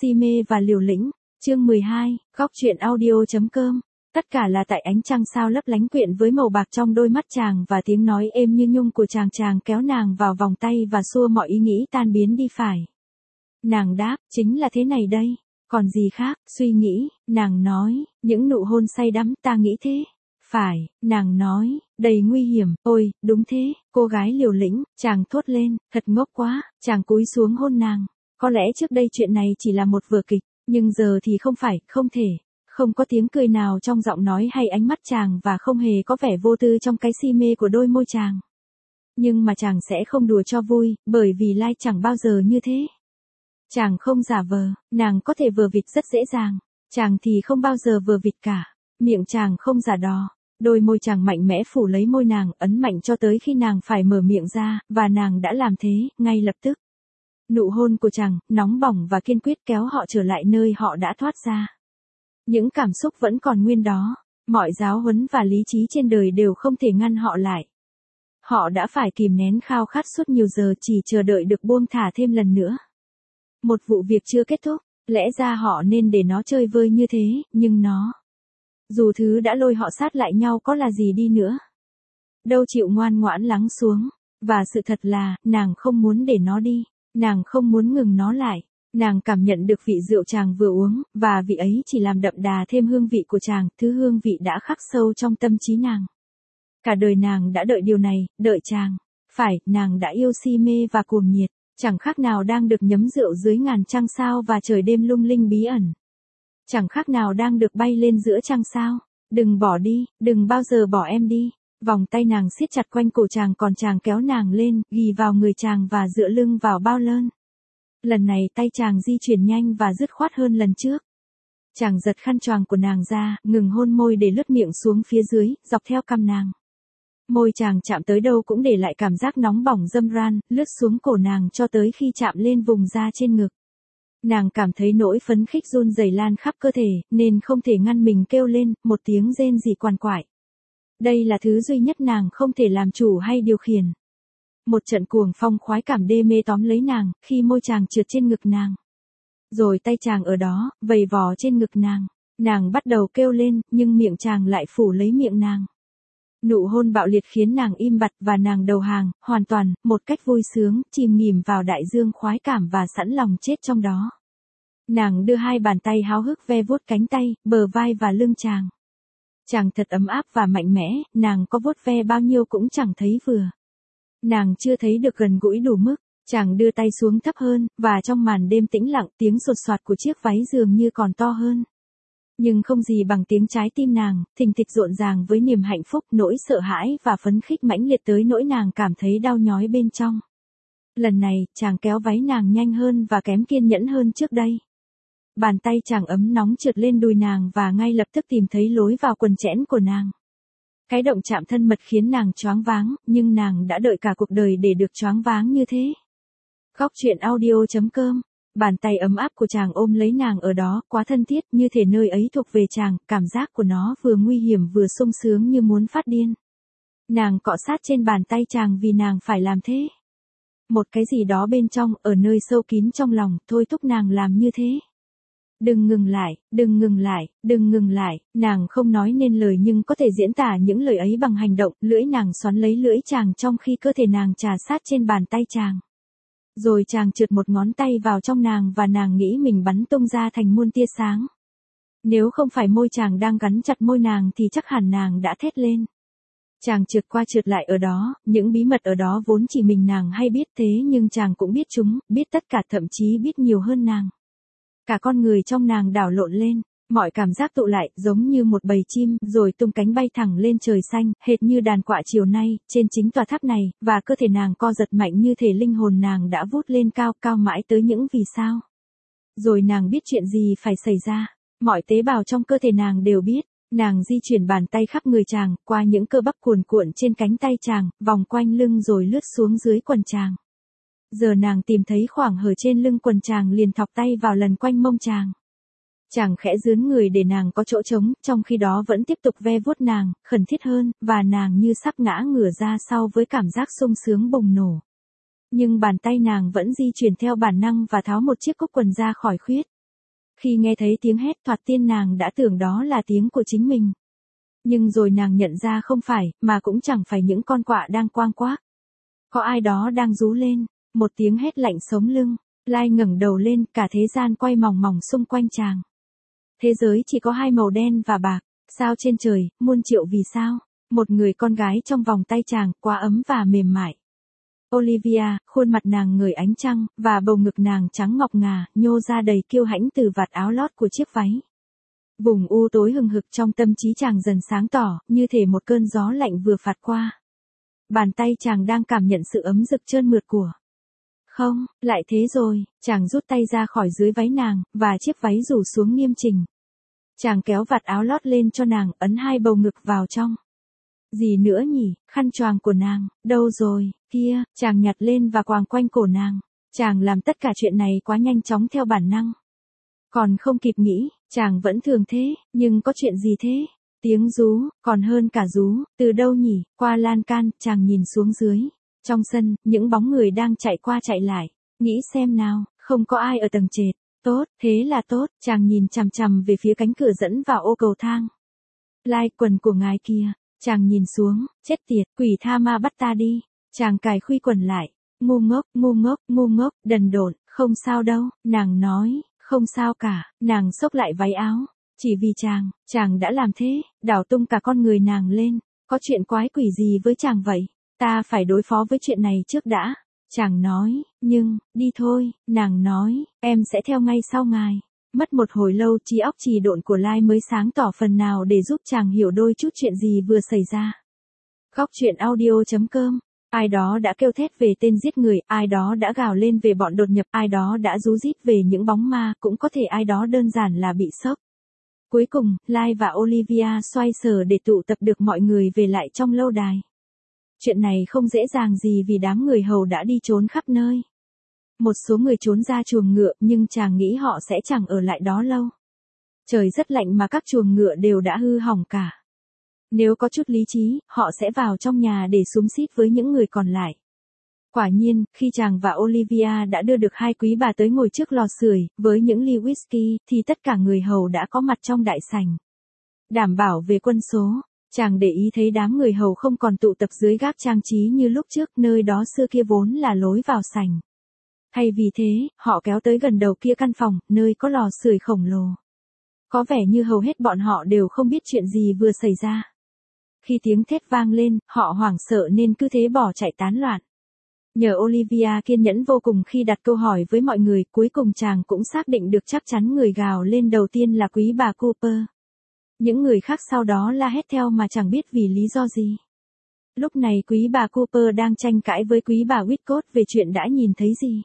Si mê và liều lĩnh. Chương 12, góc truyện audio.com. Tất cả là tại ánh trăng sao lấp lánh quyện với màu bạc trong đôi mắt chàng và tiếng nói êm như nhung của chàng. Chàng kéo nàng vào vòng tay và xua mọi ý nghĩ tan biến đi. Phải. Nàng đáp, chính là thế này đây. Còn gì khác, suy nghĩ, nàng nói, những nụ hôn say đắm, ta nghĩ thế. Phải, nàng nói, đầy nguy hiểm, ôi, đúng thế, cô gái liều lĩnh, chàng thốt lên, thật ngốc quá, chàng cúi xuống hôn nàng. Có lẽ trước đây chuyện này chỉ là một vở kịch, nhưng giờ thì không phải, không thể. Không có tiếng cười nào trong giọng nói hay ánh mắt chàng và không hề có vẻ vô tư trong cái si mê của đôi môi chàng. Nhưng mà chàng sẽ không đùa cho vui, bởi vì Lai chẳng bao giờ như thế. Chàng không giả vờ, nàng có thể vờ vịt rất dễ dàng, chàng thì không bao giờ vờ vịt cả. Miệng chàng không giả đò, đôi môi chàng mạnh mẽ phủ lấy môi nàng, ấn mạnh cho tới khi nàng phải mở miệng ra, và nàng đã làm thế, ngay lập tức. Nụ hôn của chàng, nóng bỏng và kiên quyết kéo họ trở lại nơi họ đã thoát ra. Những cảm xúc vẫn còn nguyên đó, mọi giáo huấn và lý trí trên đời đều không thể ngăn họ lại. Họ đã phải kìm nén khao khát suốt nhiều giờ chỉ chờ đợi được buông thả thêm lần nữa. Một vụ việc chưa kết thúc, lẽ ra họ nên để nó chơi vơi như thế, nhưng nó... Dù thứ đã lôi họ sát lại nhau có là gì đi nữa, đâu chịu ngoan ngoãn lắng xuống, và sự thật là, nàng không muốn để nó đi, nàng không muốn ngừng nó lại, nàng cảm nhận được vị rượu chàng vừa uống, và vị ấy chỉ làm đậm đà thêm hương vị của chàng, thứ hương vị đã khắc sâu trong tâm trí nàng. Cả đời nàng đã đợi điều này, đợi chàng, phải, nàng đã yêu si mê và cuồng nhiệt, chẳng khác nào đang được nhấm rượu dưới ngàn trăng sao và trời đêm lung linh bí ẩn. Chẳng khác nào đang được bay lên giữa trăng sao. Đừng bỏ đi, đừng bao giờ bỏ em đi. Vòng tay nàng siết chặt quanh cổ chàng còn chàng kéo nàng lên, ghì vào người chàng và dựa lưng vào bao lơn. Lần này tay chàng di chuyển nhanh và dứt khoát hơn lần trước. Chàng giật khăn choàng của nàng ra, ngừng hôn môi để lướt miệng xuống phía dưới, dọc theo cằm nàng. Môi chàng chạm tới đâu cũng để lại cảm giác nóng bỏng dâm ran, lướt xuống cổ nàng cho tới khi chạm lên vùng da trên ngực. Nàng cảm thấy nỗi phấn khích run rẩy lan khắp cơ thể, nên không thể ngăn mình kêu lên, một tiếng rên rỉ quằn quại. Đây là thứ duy nhất nàng không thể làm chủ hay điều khiển. Một trận cuồng phong khoái cảm đê mê tóm lấy nàng, khi môi chàng trượt trên ngực nàng. Rồi tay chàng ở đó, vầy vò trên ngực nàng. Nàng bắt đầu kêu lên, nhưng miệng chàng lại phủ lấy miệng nàng. Nụ hôn bạo liệt khiến nàng im bặt và nàng đầu hàng, hoàn toàn, một cách vui sướng, chìm nghỉm vào đại dương khoái cảm và sẵn lòng chết trong đó. Nàng đưa hai bàn tay háo hức ve vuốt cánh tay, bờ vai và lưng chàng. Chàng thật ấm áp và mạnh mẽ, nàng có vuốt ve bao nhiêu cũng chẳng thấy vừa. Nàng chưa thấy được gần gũi đủ mức, chàng đưa tay xuống thấp hơn, và trong màn đêm tĩnh lặng tiếng sột soạt của chiếc váy dường như còn to hơn. Nhưng không gì bằng tiếng trái tim nàng, thình thịch rộn ràng với niềm hạnh phúc, nỗi sợ hãi và phấn khích mãnh liệt tới nỗi nàng cảm thấy đau nhói bên trong. Lần này, chàng kéo váy nàng nhanh hơn và kém kiên nhẫn hơn trước đây. Bàn tay chàng ấm nóng trượt lên đùi nàng và ngay lập tức tìm thấy lối vào quần chẽn của nàng. Cái động chạm thân mật khiến nàng choáng váng, nhưng nàng đã đợi cả cuộc đời để được choáng váng như thế. Góc truyện audio.com. Bàn tay ấm áp của chàng ôm lấy nàng ở đó, quá thân thiết, như thể nơi ấy thuộc về chàng, cảm giác của nó vừa nguy hiểm vừa sung sướng như muốn phát điên. Nàng cọ sát trên bàn tay chàng vì nàng phải làm thế. Một cái gì đó bên trong, ở nơi sâu kín trong lòng, thôi thúc nàng làm như thế. Đừng ngừng lại, đừng ngừng lại, đừng ngừng lại, nàng không nói nên lời nhưng có thể diễn tả những lời ấy bằng hành động, lưỡi nàng xoắn lấy lưỡi chàng trong khi cơ thể nàng trà sát trên bàn tay chàng. Rồi chàng trượt một ngón tay vào trong nàng và nàng nghĩ mình bắn tung ra thành muôn tia sáng. Nếu không phải môi chàng đang gắn chặt môi nàng thì chắc hẳn nàng đã thét lên. Chàng trượt qua trượt lại ở đó, những bí mật ở đó vốn chỉ mình nàng hay biết thế nhưng chàng cũng biết chúng, biết tất cả thậm chí biết nhiều hơn nàng. Cả con người trong nàng đảo lộn lên, mọi cảm giác tụ lại giống như một bầy chim rồi tung cánh bay thẳng lên trời xanh, hệt như đàn quạ chiều nay, trên chính tòa tháp này, và cơ thể nàng co giật mạnh như thể linh hồn nàng đã vút lên cao cao mãi tới những vì sao. Rồi nàng biết chuyện gì phải xảy ra, mọi tế bào trong cơ thể nàng đều biết, nàng di chuyển bàn tay khắp người chàng, qua những cơ bắp cuồn cuộn trên cánh tay chàng, vòng quanh lưng rồi lướt xuống dưới quần chàng. Giờ nàng tìm thấy khoảng hở trên lưng quần chàng liền thọc tay vào lần quanh mông chàng. Chàng khẽ dướn người để nàng có chỗ trống, trong khi đó vẫn tiếp tục ve vuốt nàng, khẩn thiết hơn, và nàng như sắp ngã ngửa ra sau với cảm giác sung sướng bùng nổ. Nhưng bàn tay nàng vẫn di chuyển theo bản năng và tháo một chiếc cúc quần ra khỏi khuyết. Khi nghe thấy tiếng hét thoạt tiên nàng đã tưởng đó là tiếng của chính mình. Nhưng rồi nàng nhận ra không phải, mà cũng chẳng phải những con quạ đang quang quác. Có ai đó đang rú lên, một tiếng hét lạnh sống lưng. Lai ngẩng đầu lên, cả thế gian quay mòng mòng xung quanh chàng. Thế giới chỉ có hai màu đen và bạc, sao trên trời, muôn triệu vì sao. Một người con gái trong vòng tay chàng, quá ấm và mềm mại. Olivia, khuôn mặt nàng ngời ánh trăng, và bầu ngực nàng trắng ngọc ngà, nhô ra đầy kiêu hãnh từ vạt áo lót của chiếc váy. Vùng u tối hừng hực trong tâm trí chàng dần sáng tỏ, như thể một cơn gió lạnh vừa phạt qua. Bàn tay chàng đang cảm nhận sự ấm rực trơn mượt của. Không, lại thế rồi, chàng rút tay ra khỏi dưới váy nàng, và chiếc váy rủ xuống nghiêm chỉnh. Chàng kéo vạt áo lót lên cho nàng, ấn hai bầu ngực vào trong. Gì nữa nhỉ, khăn choàng của nàng, đâu rồi, kia, chàng nhặt lên và quàng quanh cổ nàng. Chàng làm tất cả chuyện này quá nhanh chóng theo bản năng. Còn không kịp nghĩ, chàng vẫn thường thế, nhưng có chuyện gì thế? Tiếng rú, còn hơn cả rú, từ đâu nhỉ? Qua lan can, chàng nhìn xuống dưới. Trong sân, những bóng người đang chạy qua chạy lại. Nghĩ xem nào, không có ai ở tầng trệt. Tốt, thế là tốt, chàng nhìn chằm chằm về phía cánh cửa dẫn vào ô cầu thang. Lai, quần của ngài kìa. Chàng nhìn xuống, chết tiệt, quỷ tha ma bắt ta đi. Chàng cài khuy quần lại. Ngu ngốc, ngu ngốc, ngu ngốc, đần độn, không sao đâu, nàng nói, không sao cả, nàng xốc lại váy áo. Chỉ vì chàng đã làm thế, đảo tung cả con người nàng lên. Có chuyện quái quỷ gì với chàng vậy? Ta phải đối phó với chuyện này trước đã. Chàng nói, nhưng, đi thôi, nàng nói, em sẽ theo ngay sau ngài. Mất một hồi lâu trí óc trì độn của Lai mới sáng tỏ phần nào để giúp chàng hiểu đôi chút chuyện gì vừa xảy ra. Góc truyện audio.com. Ai đó đã kêu thét về tên giết người, ai đó đã gào lên về bọn đột nhập, ai đó đã rú rít về những bóng ma, cũng có thể ai đó đơn giản là bị sốc. Cuối cùng, Lai và Olivia xoay sở để tụ tập được mọi người về lại trong lâu đài. Chuyện này không dễ dàng gì vì đám người hầu đã đi trốn khắp nơi. Một số người trốn ra chuồng ngựa nhưng chàng nghĩ họ sẽ chẳng ở lại đó lâu. Trời rất lạnh mà các chuồng ngựa đều đã hư hỏng cả. Nếu có chút lý trí, họ sẽ vào trong nhà để xúm xít với những người còn lại. Quả nhiên, khi chàng và Olivia đã đưa được hai quý bà tới ngồi trước lò sưởi, với những ly whisky, thì tất cả người hầu đã có mặt trong đại sảnh. Đảm bảo về quân số, chàng để ý thấy đám người hầu không còn tụ tập dưới gác trang trí như lúc trước, nơi đó xưa kia vốn là lối vào sảnh. Hay vì thế, họ kéo tới gần đầu kia căn phòng, nơi có lò sưởi khổng lồ. Có vẻ như hầu hết bọn họ đều không biết chuyện gì vừa xảy ra. Khi tiếng thét vang lên, họ hoảng sợ nên cứ thế bỏ chạy tán loạn. Nhờ Olivia kiên nhẫn vô cùng khi đặt câu hỏi với mọi người, cuối cùng chàng cũng xác định được chắc chắn người gào lên đầu tiên là quý bà Cooper. Những người khác sau đó la hét theo mà chẳng biết vì lý do gì. Lúc này quý bà Cooper đang tranh cãi với quý bà Whitcott về chuyện đã nhìn thấy gì.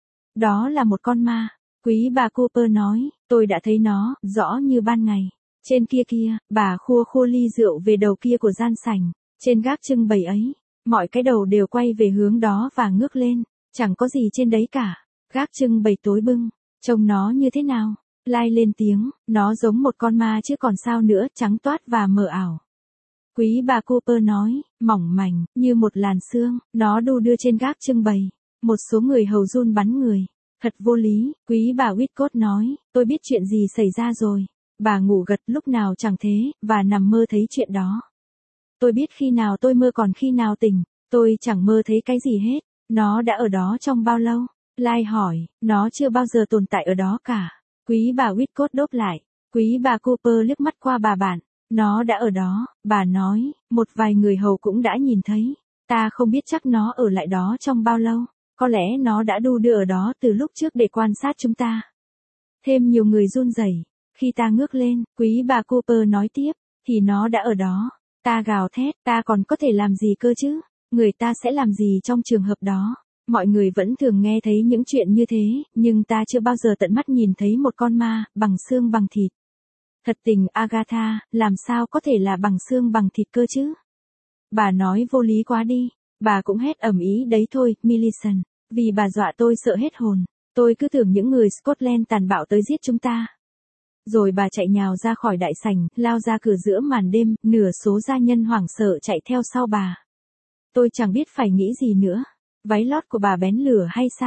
Đó là một con ma. Quý bà Cooper nói, tôi đã thấy nó, rõ như ban ngày. Trên kia kia, bà khua khua ly rượu về đầu kia của gian sảnh. Trên gác trưng bày ấy, mọi cái đầu đều quay về hướng đó và ngước lên. Chẳng có gì trên đấy cả. Gác trưng bày tối bưng. Trông nó như thế nào? Lai lên tiếng, nó giống một con ma chứ còn sao nữa, trắng toát và mờ ảo. Quý bà Cooper nói, mỏng mảnh, như một làn sương, nó đu đưa trên gác trưng bày. Một số người hầu run bắn người. Thật vô lý, quý bà Whitcott nói, tôi biết chuyện gì xảy ra rồi. Bà ngủ gật lúc nào chẳng thế, và nằm mơ thấy chuyện đó. Tôi biết khi nào tôi mơ còn khi nào tỉnh, tôi chẳng mơ thấy cái gì hết. Nó đã ở đó trong bao lâu? Lai hỏi, nó chưa bao giờ tồn tại ở đó cả. Quý bà Whitcott đáp lại. Quý bà Cooper liếc mắt qua bà bạn. Nó đã ở đó, bà nói, một vài người hầu cũng đã nhìn thấy. Ta không biết chắc nó ở lại đó trong bao lâu. Có lẽ nó đã đu đưa ở đó từ lúc trước để quan sát chúng ta. Thêm nhiều người run rẩy. Khi ta ngước lên, quý bà Cooper nói tiếp, thì nó đã ở đó. Ta gào thét, ta còn có thể làm gì cơ chứ? Người ta sẽ làm gì trong trường hợp đó? Mọi người vẫn thường nghe thấy những chuyện như thế, nhưng ta chưa bao giờ tận mắt nhìn thấy một con ma, bằng xương bằng thịt. Thật tình Agatha, làm sao có thể là bằng xương bằng thịt cơ chứ? Bà nói vô lý quá đi. Bà cũng hét ầm ĩ đấy thôi, Millicent. Vì bà dọa tôi sợ hết hồn. Tôi cứ tưởng những người Scotland tàn bạo tới giết chúng ta. Rồi bà chạy nhào ra khỏi đại sảnh, lao ra cửa giữa màn đêm, nửa số gia nhân hoảng sợ chạy theo sau bà. Tôi chẳng biết phải nghĩ gì nữa. Váy lót của bà bén lửa hay sao?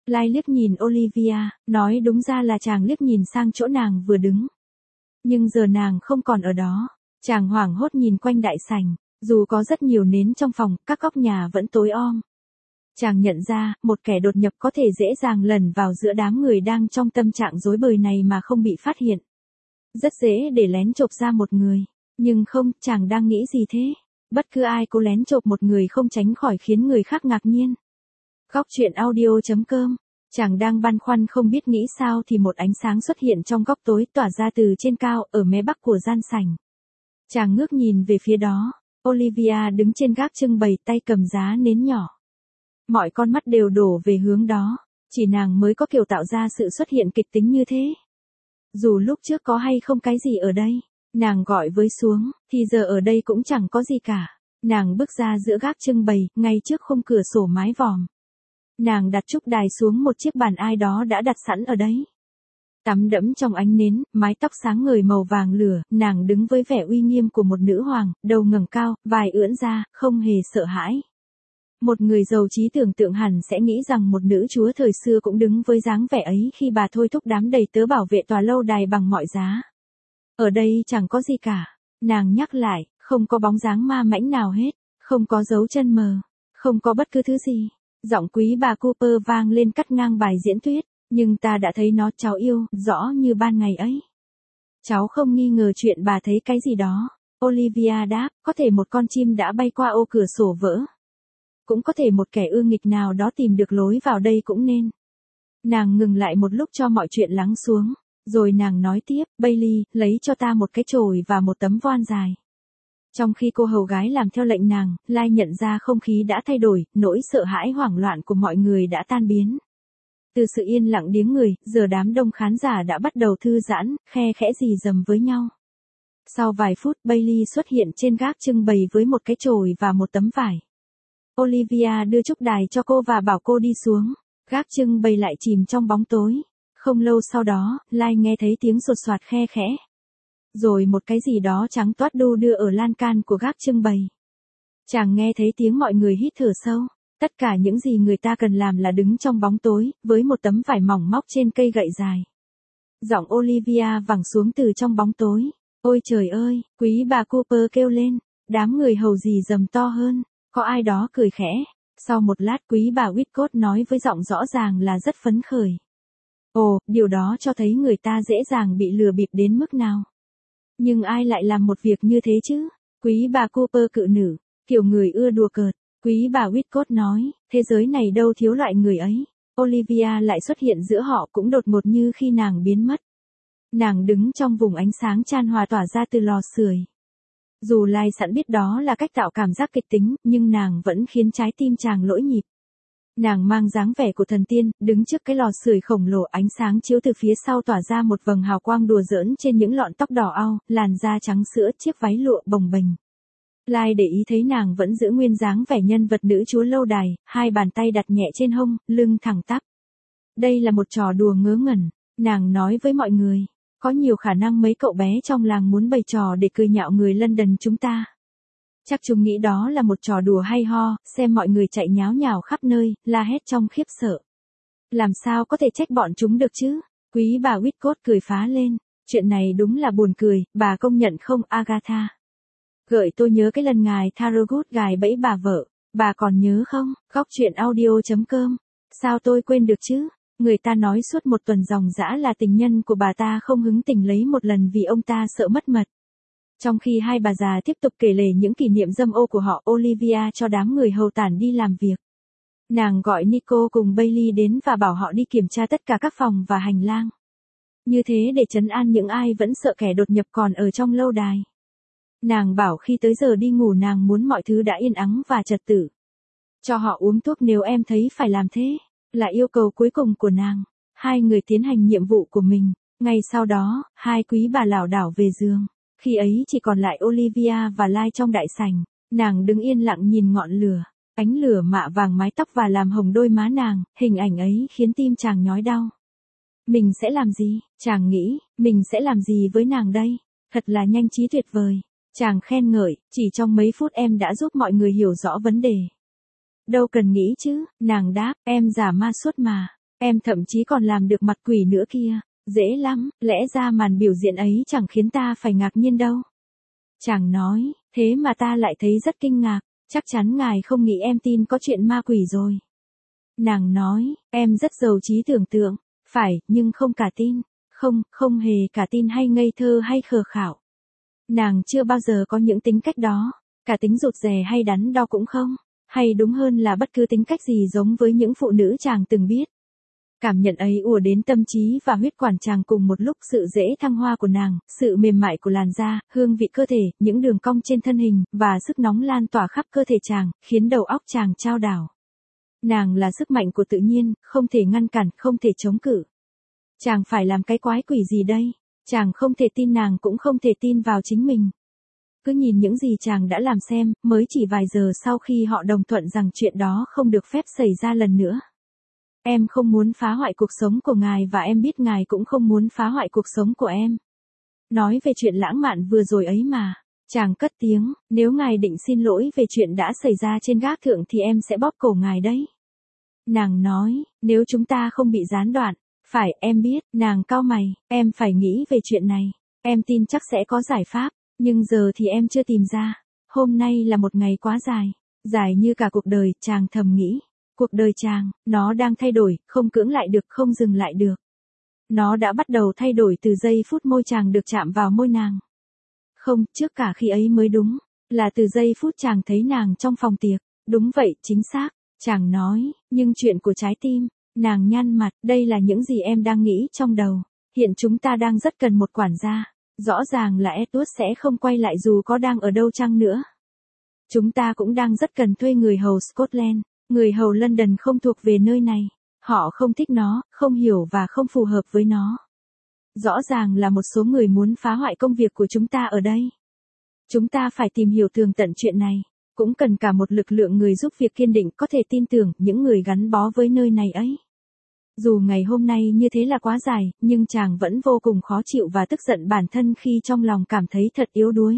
Lai liếc nhìn Olivia, nói đúng ra là chàng liếc nhìn sang chỗ nàng vừa đứng. Nhưng giờ nàng không còn ở đó. Chàng hoảng hốt nhìn quanh đại sảnh, dù có rất nhiều nến trong phòng, các góc nhà vẫn tối om. Chàng nhận ra, một kẻ đột nhập có thể dễ dàng lẩn vào giữa đám người đang trong tâm trạng rối bời này mà không bị phát hiện. Rất dễ để lén chộp ra một người. Nhưng không, chàng đang nghĩ gì thế? Bất cứ ai cố lén chộp một người không tránh khỏi khiến người khác ngạc nhiên. Góc chuyện audio.com. Chàng đang băn khoăn không biết nghĩ sao thì một ánh sáng xuất hiện trong góc tối tỏa ra từ trên cao ở mé bắc của gian sảnh. Chàng ngước nhìn về phía đó. Olivia đứng trên gác trưng bày tay cầm giá nến nhỏ. Mọi con mắt đều đổ về hướng đó. Chỉ nàng mới có kiểu tạo ra sự xuất hiện kịch tính như thế. Dù lúc trước có hay không cái gì ở đây, nàng gọi với xuống, thì giờ ở đây cũng chẳng có gì cả. Nàng bước ra giữa gác trưng bày, ngay trước khung cửa sổ mái vòm. Nàng đặt trúc đài xuống một chiếc bàn ai đó đã đặt sẵn ở đấy. Tắm đẫm trong ánh nến, mái tóc sáng ngời màu vàng lửa, nàng đứng với vẻ uy nghiêm của một nữ hoàng, đầu ngẩng cao, vai ưỡn ra, không hề sợ hãi. Một người giàu trí tưởng tượng hẳn sẽ nghĩ rằng một nữ chúa thời xưa cũng đứng với dáng vẻ ấy khi bà thôi thúc đám đầy tớ bảo vệ tòa lâu đài bằng mọi giá. Ở đây chẳng có gì cả. Nàng nhắc lại, không có bóng dáng ma mãnh nào hết, không có dấu chân mờ, không có bất cứ thứ gì. Giọng quý bà Cooper vang lên cắt ngang bài diễn thuyết, nhưng ta đã thấy nó cháu yêu, rõ như ban ngày ấy. Cháu không nghi ngờ chuyện bà thấy cái gì đó. Olivia đáp, có thể một con chim đã bay qua ô cửa sổ vỡ. Cũng có thể một kẻ ưa nghịch nào đó tìm được lối vào đây cũng nên. Nàng ngừng lại một lúc cho mọi chuyện lắng xuống, rồi nàng nói tiếp, Bailey, lấy cho ta một cái chổi và một tấm voan dài. Trong khi cô hầu gái làm theo lệnh nàng, Lai nhận ra không khí đã thay đổi, nỗi sợ hãi hoảng loạn của mọi người đã tan biến. Từ sự yên lặng điếng người, giờ đám đông khán giả đã bắt đầu thư giãn, khe khẽ rì rầm với nhau. Sau vài phút, Bailey xuất hiện trên gác trưng bày với một cái chổi và một tấm vải. Olivia đưa trúc đài cho cô và bảo cô đi xuống. Gác trưng bày lại chìm trong bóng tối. Không lâu sau đó, Lai nghe thấy tiếng sột soạt khe khẽ. Rồi một cái gì đó trắng toát đu đưa ở lan can của gác trưng bày. Chàng nghe thấy tiếng mọi người hít thở sâu. Tất cả những gì người ta cần làm là đứng trong bóng tối, với một tấm vải mỏng móc trên cây gậy dài. Giọng Olivia vẳng xuống từ trong bóng tối. Ôi trời ơi, quý bà Cooper kêu lên. Đám người hầu rì rầm to hơn. Có ai đó cười khẽ. Sau một lát quý bà Whitcott nói với giọng rõ ràng là rất phấn khởi. Ồ, điều đó cho thấy người ta dễ dàng bị lừa bịp đến mức nào. Nhưng ai lại làm một việc như thế chứ? Quý bà Cooper cự nữ, kiểu người ưa đùa cợt. Quý bà Whitcott nói, thế giới này đâu thiếu loại người ấy. Olivia lại xuất hiện giữa họ cũng đột ngột như khi nàng biến mất. Nàng đứng trong vùng ánh sáng chan hòa tỏa ra từ lò sưởi. Dù Lai sẵn biết đó là cách tạo cảm giác kịch tính, nhưng nàng vẫn khiến trái tim chàng lỗi nhịp. Nàng mang dáng vẻ của thần tiên, đứng trước cái lò sưởi khổng lồ, ánh sáng chiếu từ phía sau tỏa ra một vầng hào quang đùa giỡn trên những lọn tóc đỏ au, làn da trắng sữa, chiếc váy lụa bồng bềnh. Lai để ý thấy nàng vẫn giữ nguyên dáng vẻ nhân vật nữ chúa lâu đài, hai bàn tay đặt nhẹ trên hông, lưng thẳng tắp. Đây là một trò đùa ngớ ngẩn, nàng nói với mọi người. Có nhiều khả năng mấy cậu bé trong làng muốn bày trò để cười nhạo người London chúng ta. Chắc chúng nghĩ đó là một trò đùa hay ho, xem mọi người chạy nháo nhào khắp nơi, la hét trong khiếp sợ. Làm sao có thể trách bọn chúng được chứ? Quý bà Whitcott cười phá lên. Chuyện này đúng là buồn cười, bà công nhận không Agatha? Gợi tôi nhớ cái lần ngài Thorogood gài bẫy bà vợ. Bà còn nhớ không? Góc chuyện audio.com. Sao tôi quên được chứ? Người ta nói suốt một tuần ròng rã là tình nhân của bà ta không hứng tình lấy một lần vì ông ta sợ mất mật. Trong khi hai bà già tiếp tục kể lể những kỷ niệm dâm ô của họ, Olivia cho đám người hầu tản đi làm việc. Nàng gọi Nico cùng Bailey đến và bảo họ đi kiểm tra tất cả các phòng và hành lang. Như thế để trấn an những ai vẫn sợ kẻ đột nhập còn ở trong lâu đài. Nàng bảo khi tới giờ đi ngủ nàng muốn mọi thứ đã yên ắng và trật tự. Cho họ uống thuốc nếu em thấy phải làm thế. Là yêu cầu cuối cùng của nàng. Hai người tiến hành nhiệm vụ của mình. Ngay sau đó, hai quý bà lảo đảo về giường. Khi ấy chỉ còn lại Olivia và Lai trong đại sảnh. Nàng đứng yên lặng nhìn ngọn lửa. Ánh lửa mạ vàng mái tóc và làm hồng đôi má nàng. Hình ảnh ấy khiến tim chàng nhói đau. Mình sẽ làm gì? Chàng nghĩ, mình sẽ làm gì với nàng đây? Thật là nhanh trí tuyệt vời. Chàng khen ngợi, chỉ trong mấy phút em đã giúp mọi người hiểu rõ vấn đề. Đâu cần nghĩ chứ, nàng đáp, em giả ma suốt mà. Em thậm chí còn làm được mặt quỷ nữa kia. Dễ lắm, lẽ ra màn biểu diễn ấy chẳng khiến ta phải ngạc nhiên đâu. Chàng nói, thế mà ta lại thấy rất kinh ngạc, chắc chắn ngài không nghĩ em tin có chuyện ma quỷ rồi. Nàng nói, em rất giàu trí tưởng tượng, phải, nhưng không cả tin, không hề cả tin hay ngây thơ hay khờ khảo. Nàng chưa bao giờ có những tính cách đó, cả tính rụt rè hay đắn đo cũng không, hay đúng hơn là bất cứ tính cách gì giống với những phụ nữ chàng từng biết. Cảm nhận ấy ùa đến tâm trí và huyết quản chàng cùng một lúc, sự dễ thăng hoa của nàng, sự mềm mại của làn da, hương vị cơ thể, những đường cong trên thân hình, và sức nóng lan tỏa khắp cơ thể chàng, khiến đầu óc chàng chao đảo. Nàng là sức mạnh của tự nhiên, không thể ngăn cản, không thể chống cự. Chàng phải làm cái quái quỷ gì đây? Chàng không thể tin, nàng cũng không thể tin vào chính mình. Cứ nhìn những gì chàng đã làm xem, mới chỉ vài giờ sau khi họ đồng thuận rằng chuyện đó không được phép xảy ra lần nữa. Em không muốn phá hoại cuộc sống của ngài và em biết ngài cũng không muốn phá hoại cuộc sống của em. Nói về chuyện lãng mạn vừa rồi ấy mà. Chàng cất tiếng, nếu ngài định xin lỗi về chuyện đã xảy ra trên gác thượng thì em sẽ bóp cổ ngài đấy. Nàng nói, nếu chúng ta không bị gián đoạn, phải, em biết, nàng cau mày, em phải nghĩ về chuyện này. Em tin chắc sẽ có giải pháp, nhưng giờ thì em chưa tìm ra. Hôm nay là một ngày quá dài, dài như cả cuộc đời, chàng thầm nghĩ. Cuộc đời chàng, nó đang thay đổi, không cưỡng lại được, không dừng lại được. Nó đã bắt đầu thay đổi từ giây phút môi chàng được chạm vào môi nàng. Không, trước cả khi ấy mới đúng, là từ giây phút chàng thấy nàng trong phòng tiệc. Đúng vậy, chính xác, chàng nói, nhưng chuyện của trái tim, nàng nhăn mặt, đây là những gì em đang nghĩ trong đầu. Hiện chúng ta đang rất cần một quản gia. Rõ ràng là Edward sẽ không quay lại dù có đang ở đâu chăng nữa. Chúng ta cũng đang rất cần thuê người hầu Scotland. Người hầu London không thuộc về nơi này. Họ không thích nó, không hiểu và không phù hợp với nó. Rõ ràng là một số người muốn phá hoại công việc của chúng ta ở đây. Chúng ta phải tìm hiểu tường tận chuyện này. Cũng cần cả một lực lượng người giúp việc kiên định, có thể tin tưởng những người gắn bó với nơi này ấy. Dù ngày hôm nay như thế là quá dài, nhưng chàng vẫn vô cùng khó chịu và tức giận bản thân khi trong lòng cảm thấy thật yếu đuối.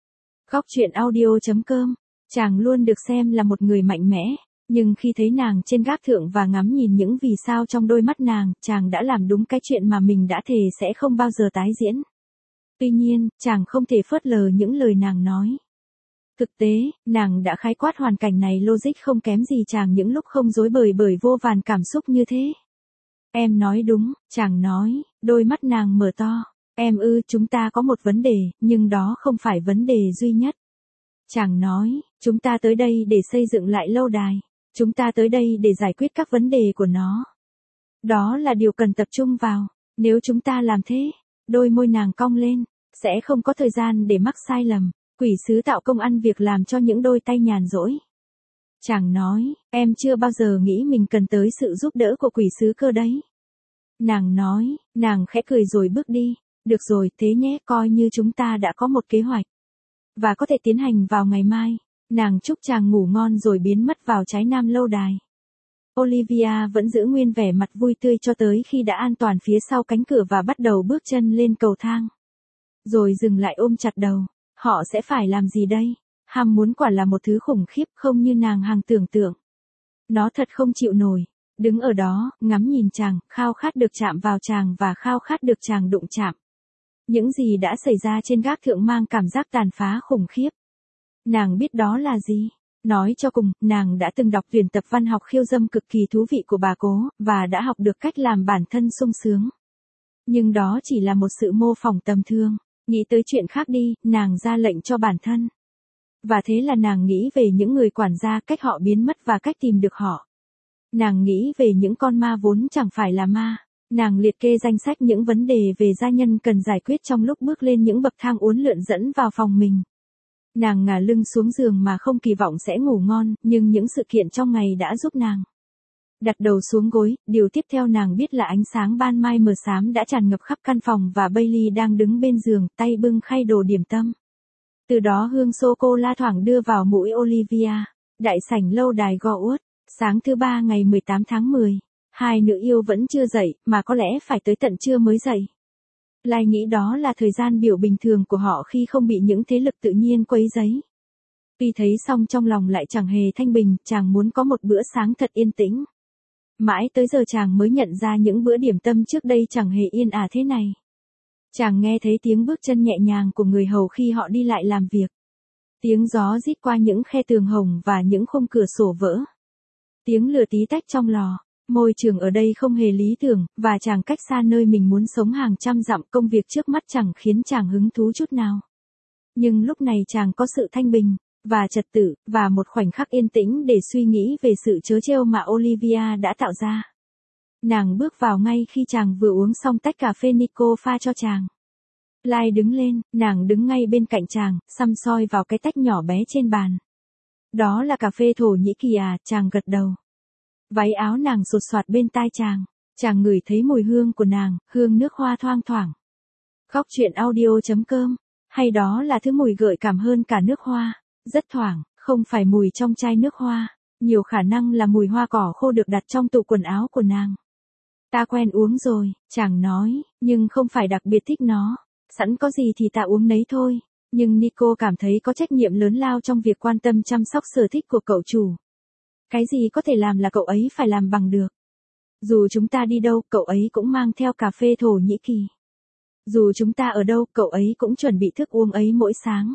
Góc truyện audio.com. Chàng luôn được xem là một người mạnh mẽ. Nhưng khi thấy nàng trên gác thượng và ngắm nhìn những vì sao trong đôi mắt nàng, chàng đã làm đúng cái chuyện mà mình đã thề sẽ không bao giờ tái diễn. Tuy nhiên, chàng không thể phớt lờ những lời nàng nói. Thực tế, nàng đã khái quát hoàn cảnh này logic không kém gì chàng những lúc không rối bời bởi vô vàn cảm xúc như thế. Em nói đúng, chàng nói, đôi mắt nàng mở to. Em chúng ta có một vấn đề, nhưng đó không phải vấn đề duy nhất. Chàng nói, chúng ta tới đây để xây dựng lại lâu đài. Chúng ta tới đây để giải quyết các vấn đề của nó. Đó là điều cần tập trung vào. Nếu chúng ta làm thế, đôi môi nàng cong lên, sẽ không có thời gian để mắc sai lầm. Quỷ sứ tạo công ăn việc làm cho những đôi tay nhàn rỗi. Chàng nói, em chưa bao giờ nghĩ mình cần tới sự giúp đỡ của quỷ sứ cơ đấy. Nàng nói, nàng khẽ cười rồi bước đi. Được rồi, thế nhé, coi như chúng ta đã có một kế hoạch. Và có thể tiến hành vào ngày mai. Nàng chúc chàng ngủ ngon rồi biến mất vào trái nam lâu đài. Olivia vẫn giữ nguyên vẻ mặt vui tươi cho tới khi đã an toàn phía sau cánh cửa và bắt đầu bước chân lên cầu thang. Rồi dừng lại ôm chặt đầu. Họ sẽ phải làm gì đây? Ham muốn quả là một thứ khủng khiếp không như nàng hằng tưởng tượng. Nó thật không chịu nổi. Đứng ở đó, ngắm nhìn chàng, khao khát được chạm vào chàng và khao khát được chàng đụng chạm. Những gì đã xảy ra trên gác thượng mang cảm giác tàn phá khủng khiếp. Nàng biết đó là gì? Nói cho cùng, nàng đã từng đọc tuyển tập văn học khiêu dâm cực kỳ thú vị của bà cố, và đã học được cách làm bản thân sung sướng. Nhưng đó chỉ là một sự mô phỏng tầm thường. Nghĩ tới chuyện khác đi, nàng ra lệnh cho bản thân. Và thế là nàng nghĩ về những người quản gia, cách họ biến mất và cách tìm được họ. Nàng nghĩ về những con ma vốn chẳng phải là ma. Nàng liệt kê danh sách những vấn đề về gia nhân cần giải quyết trong lúc bước lên những bậc thang uốn lượn dẫn vào phòng mình. Nàng ngả lưng xuống giường mà không kỳ vọng sẽ ngủ ngon, nhưng những sự kiện trong ngày đã giúp nàng. Đặt đầu xuống gối, điều tiếp theo nàng biết là ánh sáng ban mai mờ xám đã tràn ngập khắp căn phòng và Bailey đang đứng bên giường, tay bưng khay đồ điểm tâm. Từ đó hương sô-cô-la thoảng đưa vào mũi Olivia. Đại sảnh lâu đài Gowood, sáng thứ ba ngày 18 tháng 10. Hai nữ yêu vẫn chưa dậy, mà có lẽ phải tới tận trưa mới dậy. Lai nghĩ đó là thời gian biểu bình thường của họ khi không bị những thế lực tự nhiên quấy rầy. Tuy thấy xong trong lòng lại chẳng hề thanh bình, chàng muốn có một bữa sáng thật yên tĩnh. Mãi tới giờ chàng mới nhận ra những bữa điểm tâm trước đây chẳng hề yên ả thế này. Chàng nghe thấy tiếng bước chân nhẹ nhàng của người hầu khi họ đi lại làm việc. Tiếng gió rít qua những khe tường hồng và những khung cửa sổ vỡ. Tiếng lửa tí tách trong lò. Môi trường ở đây không hề lý tưởng, và chàng cách xa nơi mình muốn sống hàng trăm dặm, công việc trước mắt chẳng khiến chàng hứng thú chút nào. Nhưng lúc này chàng có sự thanh bình, và trật tự, và một khoảnh khắc yên tĩnh để suy nghĩ về sự trớ trêu mà Olivia đã tạo ra. Nàng bước vào ngay khi chàng vừa uống xong tách cà phê Nico pha cho chàng. Lai đứng lên, nàng đứng ngay bên cạnh chàng, săm soi vào cái tách nhỏ bé trên bàn. Đó là cà phê Thổ Nhĩ Kỳ à, chàng gật đầu. Váy áo nàng sột soạt bên tai chàng. Chàng ngửi thấy mùi hương của nàng, hương nước hoa thoang thoảng. Góc truyện audio.com. Hay đó là thứ mùi gợi cảm hơn cả nước hoa. Rất thoảng, không phải mùi trong chai nước hoa. Nhiều khả năng là mùi hoa cỏ khô được đặt trong tủ quần áo của nàng. Ta quen uống rồi, chàng nói, nhưng không phải đặc biệt thích nó. Sẵn có gì thì ta uống nấy thôi. Nhưng Nico cảm thấy có trách nhiệm lớn lao trong việc quan tâm chăm sóc sở thích của cậu chủ. Cái gì có thể làm là cậu ấy phải làm bằng được. Dù chúng ta đi đâu, cậu ấy cũng mang theo cà phê Thổ Nhĩ Kỳ. Dù chúng ta ở đâu, cậu ấy cũng chuẩn bị thức uống ấy mỗi sáng.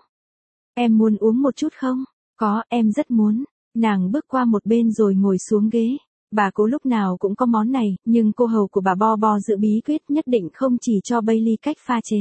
Em muốn uống một chút không? Có, em rất muốn. Nàng bước qua một bên rồi ngồi xuống ghế. Bà cố lúc nào cũng có món này, nhưng cô hầu của bà Bo giữ bí quyết nhất định không chỉ cho Bailey cách pha chế.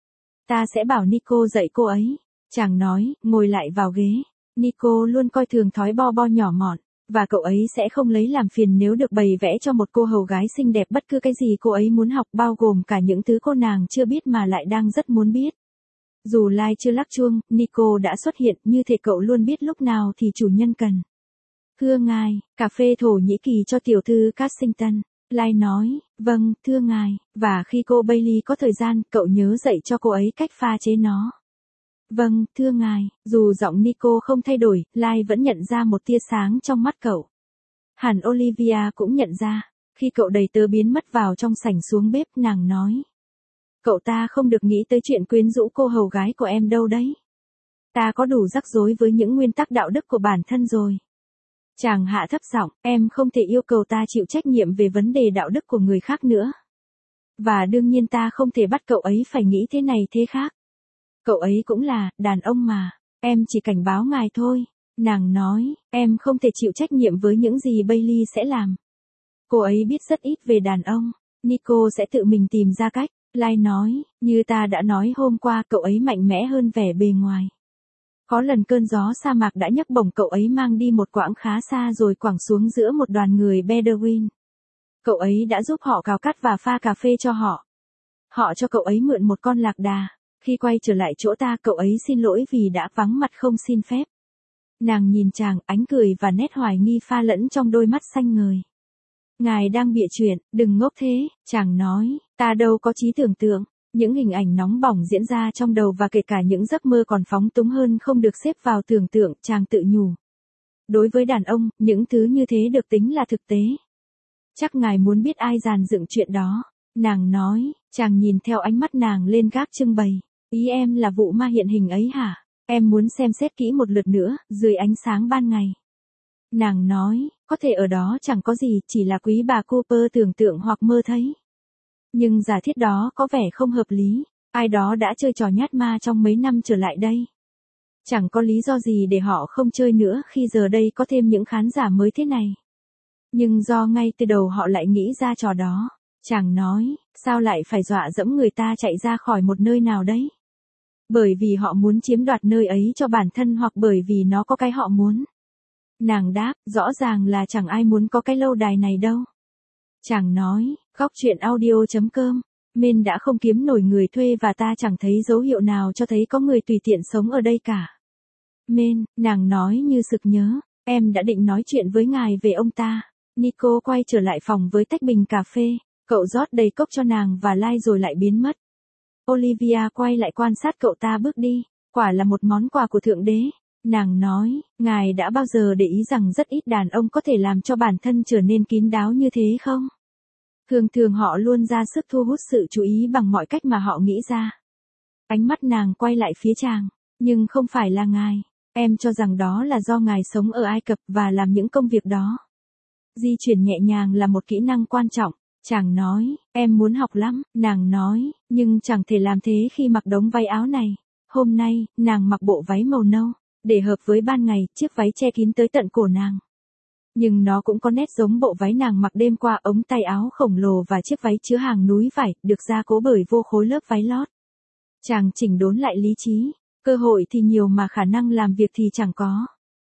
Ta sẽ bảo Nico dạy cô ấy. Chàng nói, ngồi lại vào ghế. Nico luôn coi thường thói Bo nhỏ mọn. Và cậu ấy sẽ không lấy làm phiền nếu được bày vẽ cho một cô hầu gái xinh đẹp bất cứ cái gì cô ấy muốn học, bao gồm cả những thứ cô nàng chưa biết mà lại đang rất muốn biết. Dù Lai chưa lắc chuông, Nico đã xuất hiện, như thể cậu luôn biết lúc nào thì chủ nhân cần. Thưa ngài, cà phê Thổ Nhĩ Kỳ cho tiểu thư Cassington. Lai nói, vâng, thưa ngài, và khi cô Bailey có thời gian, cậu nhớ dạy cho cô ấy cách pha chế nó. Vâng, thưa ngài. Dù giọng Nico không thay đổi, Lai vẫn nhận ra một tia sáng trong mắt cậu. Hẳn Olivia cũng nhận ra. Khi cậu đầy tớ biến mất vào trong sảnh xuống bếp, nàng nói. Cậu ta không được nghĩ tới chuyện quyến rũ cô hầu gái của em đâu đấy. Ta có đủ rắc rối với những nguyên tắc đạo đức của bản thân rồi. Chàng hạ thấp giọng, em không thể yêu cầu ta chịu trách nhiệm về vấn đề đạo đức của người khác nữa. Và đương nhiên ta không thể bắt cậu ấy phải nghĩ thế này thế khác. Cậu ấy cũng là, đàn ông mà. Em chỉ cảnh báo ngài thôi. Nàng nói, em không thể chịu trách nhiệm với những gì Bailey sẽ làm. Cô ấy biết rất ít về đàn ông. Nico sẽ tự mình tìm ra cách. Lai nói, như ta đã nói hôm qua, cậu ấy mạnh mẽ hơn vẻ bề ngoài. Có lần cơn gió sa mạc đã nhấc bổng cậu ấy mang đi một quãng khá xa rồi quẳng xuống giữa một đoàn người Bedouin. Cậu ấy đã giúp họ cào cắt và pha cà phê cho họ. Họ cho cậu ấy mượn một con lạc đà. Khi quay trở lại chỗ ta, cậu ấy xin lỗi vì đã vắng mặt không xin phép. Nàng nhìn chàng, ánh cười và nét hoài nghi pha lẫn trong đôi mắt xanh ngời. Ngài đang bịa chuyện, đừng ngốc thế, chàng nói, ta đâu có trí tưởng tượng. Những hình ảnh nóng bỏng diễn ra trong đầu và kể cả những giấc mơ còn phóng túng hơn không được xếp vào tưởng tượng, chàng tự nhủ. Đối với đàn ông, những thứ như thế được tính là thực tế. Chắc ngài muốn biết ai dàn dựng chuyện đó. Nàng nói, chàng nhìn theo ánh mắt nàng lên gác trưng bày. Ý em là vụ ma hiện hình ấy hả? Em muốn xem xét kỹ một lượt nữa, dưới ánh sáng ban ngày. Nàng nói, có thể ở đó chẳng có gì, chỉ là quý bà Cooper tưởng tượng hoặc mơ thấy. Nhưng giả thiết đó có vẻ không hợp lý. Ai đó đã chơi trò nhát ma trong mấy năm trở lại đây. Chẳng có lý do gì để họ không chơi nữa khi giờ đây có thêm những khán giả mới thế này. Nhưng do ngay từ đầu họ lại nghĩ ra trò đó. Chàng nói, sao lại phải dọa dẫm người ta chạy ra khỏi một nơi nào đấy? Bởi vì họ muốn chiếm đoạt nơi ấy cho bản thân hoặc bởi vì nó có cái họ muốn. Nàng đáp, rõ ràng là chẳng ai muốn có cái lâu đài này đâu. Chàng nói, góc truyện audio.com, Min đã không kiếm nổi người thuê và ta chẳng thấy dấu hiệu nào cho thấy có người tùy tiện sống ở đây cả. Min, nàng nói như sực nhớ, em đã định nói chuyện với ngài về ông ta. Nico quay trở lại phòng với tách bình cà phê, cậu rót đầy cốc cho nàng và Lai rồi lại biến mất. Olivia quay lại quan sát cậu ta bước đi, quả là một món quà của Thượng Đế. Nàng nói, ngài đã bao giờ để ý rằng rất ít đàn ông có thể làm cho bản thân trở nên kín đáo như thế không? Thường thường họ luôn ra sức thu hút sự chú ý bằng mọi cách mà họ nghĩ ra. Ánh mắt nàng quay lại phía chàng, nhưng không phải là ngài. Em cho rằng đó là do ngài sống ở Ai Cập và làm những công việc đó. Di chuyển nhẹ nhàng là một kỹ năng quan trọng. Chàng nói, em muốn học lắm, nàng nói, nhưng chẳng thể làm thế khi mặc đống váy áo này. Hôm nay, nàng mặc bộ váy màu nâu, để hợp với ban ngày, chiếc váy che kín tới tận cổ nàng. Nhưng nó cũng có nét giống bộ váy nàng mặc đêm qua, ống tay áo khổng lồ và chiếc váy chứa hàng núi vải, được gia cố bởi vô khối lớp váy lót. Chàng chỉnh đốn lại lý trí, cơ hội thì nhiều mà khả năng làm việc thì chẳng có.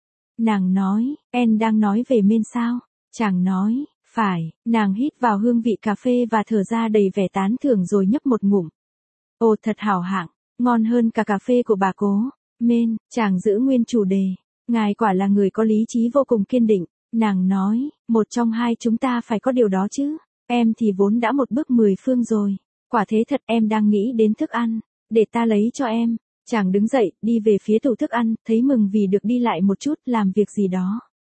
Nàng nói, em đang nói về men sao? Chàng nói, phải, nàng hít vào hương vị cà phê và thở ra đầy vẻ tán thưởng rồi nhấp một ngụm. Ồ, thật hảo hạng, ngon hơn cả cà phê của bà cố. Men, chàng giữ nguyên chủ đề. Ngài quả là người có lý trí vô cùng kiên định. Nàng nói, một trong hai chúng ta phải có điều đó chứ. Em thì vốn đã một bước 10 phương rồi. Quả thế thật, em đang nghĩ đến thức ăn. Để ta lấy cho em. Chàng đứng dậy, đi về phía tủ thức ăn, thấy mừng vì được đi lại một chút, làm việc gì đó.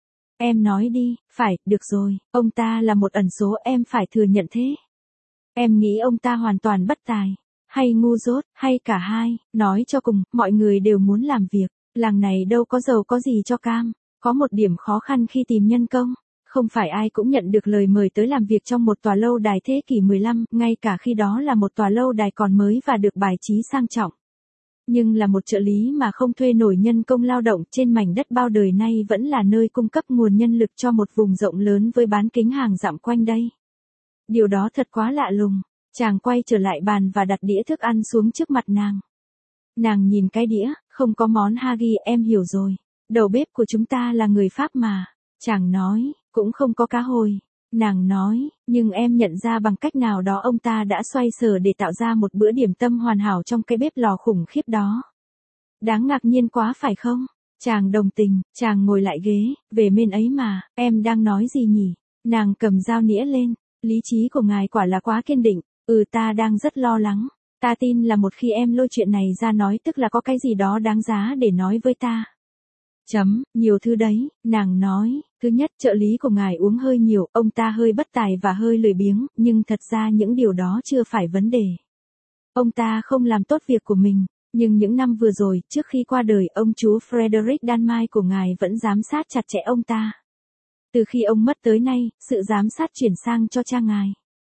Em nói đi, phải, được rồi, ông ta là một ẩn số, em phải thừa nhận thế. Em nghĩ ông ta hoàn toàn bất tài, hay ngu dốt, hay cả hai, nói cho cùng, mọi người đều muốn làm việc, làng này đâu có giàu có gì cho cam, có một điểm khó khăn khi tìm nhân công, không phải ai cũng nhận được lời mời tới làm việc trong một tòa lâu đài thế kỷ 15, ngay cả khi đó là một tòa lâu đài còn mới và được bài trí sang trọng. Nhưng là một trợ lý mà không thuê nổi nhân công lao động trên mảnh đất bao đời nay vẫn là nơi cung cấp nguồn nhân lực cho một vùng rộng lớn với bán kính hàng dặm quanh đây. Điều đó thật quá lạ lùng. Chàng quay trở lại bàn và đặt đĩa thức ăn xuống trước mặt nàng. Nàng nhìn cái đĩa, không có món hagi, em hiểu rồi. Đầu bếp của chúng ta là người Pháp mà. Chàng nói, cũng không có cá hồi. Nàng nói, nhưng em nhận ra bằng cách nào đó ông ta đã xoay sở để tạo ra một bữa điểm tâm hoàn hảo trong cái bếp lò khủng khiếp đó. Đáng ngạc nhiên quá phải không? Chàng đồng tình, chàng ngồi lại ghế, về men ấy mà, em đang nói gì nhỉ? Nàng cầm dao nĩa lên, lý trí của ngài quả là quá kiên định, ta đang rất lo lắng. Ta tin là một khi em lôi chuyện này ra nói tức là có cái gì đó đáng giá để nói với ta. Nhiều thứ đấy, nàng nói, thứ nhất trợ lý của ngài uống hơi nhiều, ông ta hơi bất tài và hơi lười biếng, nhưng thật ra những điều đó chưa phải vấn đề. Ông ta không làm tốt việc của mình, nhưng những năm vừa rồi, trước khi qua đời, ông chú Frederick Danmai của ngài vẫn giám sát chặt chẽ ông ta. Từ khi ông mất tới nay, sự giám sát chuyển sang cho cha ngài.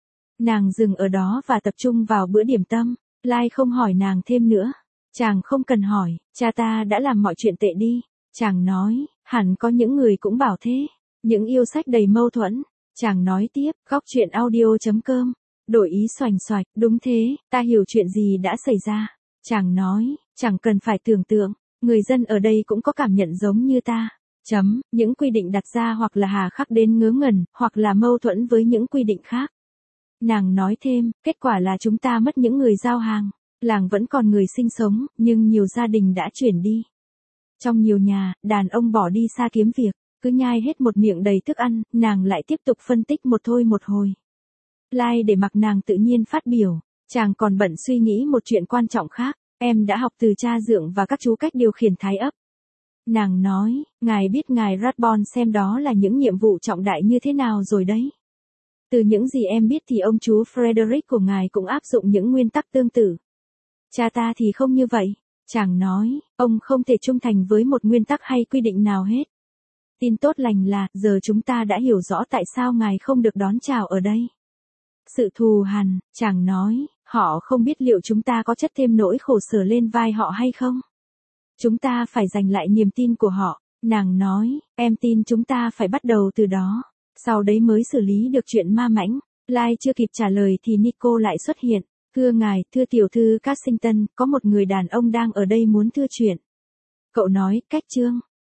Nàng dừng ở đó và tập trung vào bữa điểm tâm, Lai không hỏi nàng thêm nữa. Chàng không cần hỏi, cha ta đã làm mọi chuyện tệ đi. Chàng nói, hẳn có những người cũng bảo thế. Những yêu sách đầy mâu thuẫn. Chàng nói tiếp, góc chuyện audio.com. Đổi ý xoành xoạch, đúng thế, ta hiểu chuyện gì đã xảy ra. Chàng nói, chẳng cần phải tưởng tượng, người dân ở đây cũng có cảm nhận giống như ta. Những quy định đặt ra hoặc là hà khắc đến ngớ ngẩn, hoặc là mâu thuẫn với những quy định khác. Nàng nói thêm, kết quả là chúng ta mất những người giao hàng. Làng vẫn còn người sinh sống, nhưng nhiều gia đình đã chuyển đi. Trong nhiều nhà, đàn ông bỏ đi xa kiếm việc, cứ nhai hết một miệng đầy thức ăn, nàng lại tiếp tục phân tích một thôi một hồi. Lai để mặc nàng tự nhiên phát biểu, chàng còn bận suy nghĩ một chuyện quan trọng khác, em đã học từ cha dượng và các chú cách điều khiển thái ấp. Nàng nói, ngài biết ngài Radborn xem đó là những nhiệm vụ trọng đại như thế nào rồi đấy. Từ những gì em biết thì ông chú Frederick của ngài cũng áp dụng những nguyên tắc tương tự. Cha ta thì không như vậy. Chàng nói, ông không thể trung thành với một nguyên tắc hay quy định nào hết. Tin tốt lành là, giờ chúng ta đã hiểu rõ tại sao ngài không được đón chào ở đây. Sự thù hằn, chàng nói, họ không biết liệu chúng ta có chất thêm nỗi khổ sở lên vai họ hay không. Chúng ta phải giành lại niềm tin của họ. Nàng nói, em tin chúng ta phải bắt đầu từ đó. Sau đấy mới xử lý được chuyện ma mãnh. Lai chưa kịp trả lời thì Nico lại xuất hiện. Thưa ngài, thưa tiểu thư Cassington, có một người đàn ông đang ở đây muốn thưa chuyện. Cậu nói, cách chương.